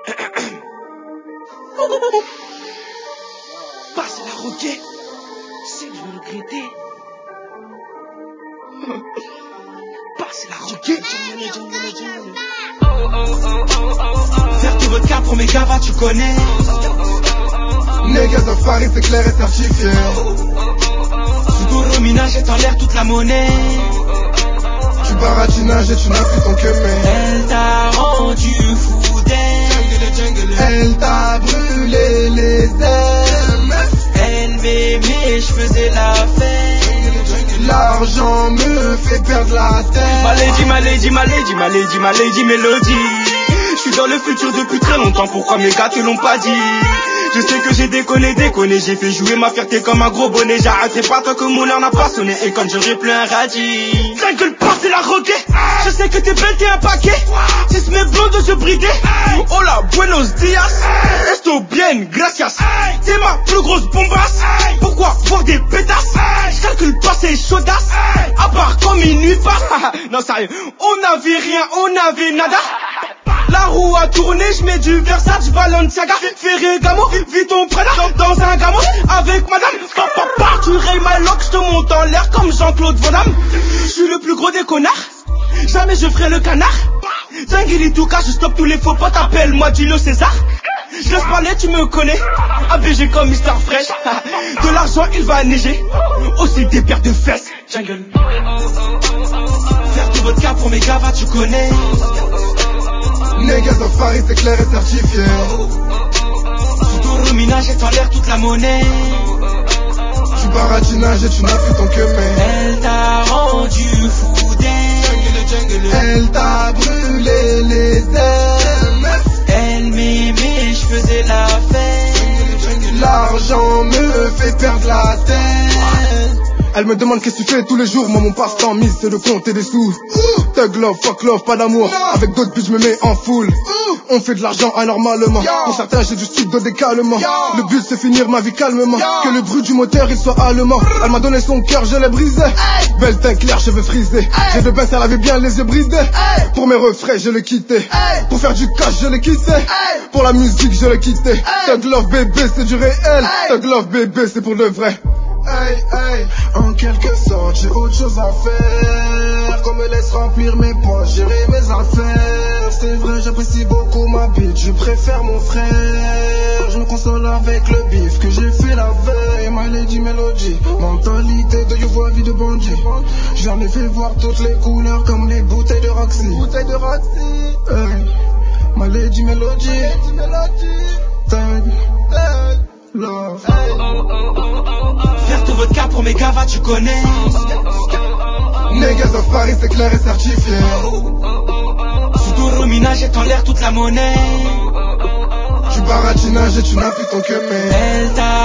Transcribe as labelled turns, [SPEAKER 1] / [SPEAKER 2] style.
[SPEAKER 1] Passe la roquette. Je sais que je vais regretter. Passe la roquette. Faire tout votre cas pour mes gavas, tu connais.
[SPEAKER 2] Niggas of Paris, c'est clair et certifié.
[SPEAKER 1] Sous minage est en l'air toute la monnaie.
[SPEAKER 2] Tu baratinage et tu n'as plus ton que mais.
[SPEAKER 1] Elle t'a rendu fou d'elle.
[SPEAKER 2] Elle t'a brûlé les ailes.
[SPEAKER 1] Elle m'aimait, je faisais la fête.
[SPEAKER 2] L'argent me fait perdre la tête.
[SPEAKER 1] Ma lady Mélodie. Je suis dans le futur depuis très longtemps, pourquoi mes gars te l'ont pas dit? Je sais que j'ai déconné, j'ai fait jouer ma fierté comme un gros bonnet. J'arrêterai pas tant que mon heure n'a pas sonné et quand j'aurai plus un radis. Ta gueule passe la roquette. Je sais que t'es belle, t'es un paquet. Si ce mes blondes je bridais. Hola, buenos dias. Esto bien, gracias. T'es ma plus grosse bombasse. Pourquoi voir des pétasses? Je calcule pas ces chaudasses. À part quand minuit passe. Non sérieux, on avait rien, on avait nada. La roue a tourné, je mets du Versace, Balenciaga, Ferragamo, Vuitton Prada, dans un gamo, avec madame, papa, tu rayes ma loque, je te monte en l'air comme Jean-Claude Van Damme. Je suis le plus gros des connards, jamais je ferai le canard. Dinguerie tout cas, je stoppe tous les faux potes, appelle-moi Julio César. Je laisse parler, tu me connais, ABG comme Mr. Fresh. De l'argent il va neiger, aussi des paires de fesses. Jungle. Faire tout votre cas pour mes gavas, tu connais.
[SPEAKER 2] Niggas of Paris, c'est clair et certifié.
[SPEAKER 1] Sous minage est en l'air toute la monnaie.
[SPEAKER 2] Tu baratinage et tu n'as plus ton que mais.
[SPEAKER 1] Elle t'a rendu fou d'elle.
[SPEAKER 2] Elle t'a brûlé les ailes.
[SPEAKER 1] Elle m'aimait, je faisais la fête.
[SPEAKER 2] L'argent me fait perdre la tête. Elle me demande qu'est-ce que tu fais tous les jours. Moi mon passe-temps mise c'est de compter des sous. Thug love, fuck love, pas d'amour. Avec d'autres buts je me mets en foule. On fait de l'argent anormalement. Pour certains j'ai du style de décalement. Le but c'est finir ma vie calmement. Que le bruit du moteur il soit allemand. Elle m'a donné son cœur, je l'ai brisé. Belle teint clair, cheveux frisés. J'ai de baisse, elle avait bien les yeux brisés. Pour mes refrains je l'ai quitté. Pour faire du cash je l'ai quitté. Pour la musique je l'ai quitté. Thug love bébé c'est du réel. Thug love bébé c'est pour de vrai. Hey, hey, en quelque sorte, j'ai autre chose à faire. Qu'on me laisse remplir mes poches, gérer mes affaires. C'est vrai, j'apprécie beaucoup ma bitch, je préfère mon frère. Je me console avec le bif que j'ai fait la veille. My lady Melody, mentalité de you vie de bandit. J'en ai fait voir toutes les couleurs comme les bouteilles de Roxy. Hey, my lady Melody, Thug love.
[SPEAKER 1] Faire tout votre cas pour mes gavas, tu connais.
[SPEAKER 2] Niggas of Paris, c'est clair et certifié.
[SPEAKER 1] Sous minage est en l'air toute la monnaie.
[SPEAKER 2] Tu baratinage et tu n'as plus ton que mais.
[SPEAKER 1] Elle t'a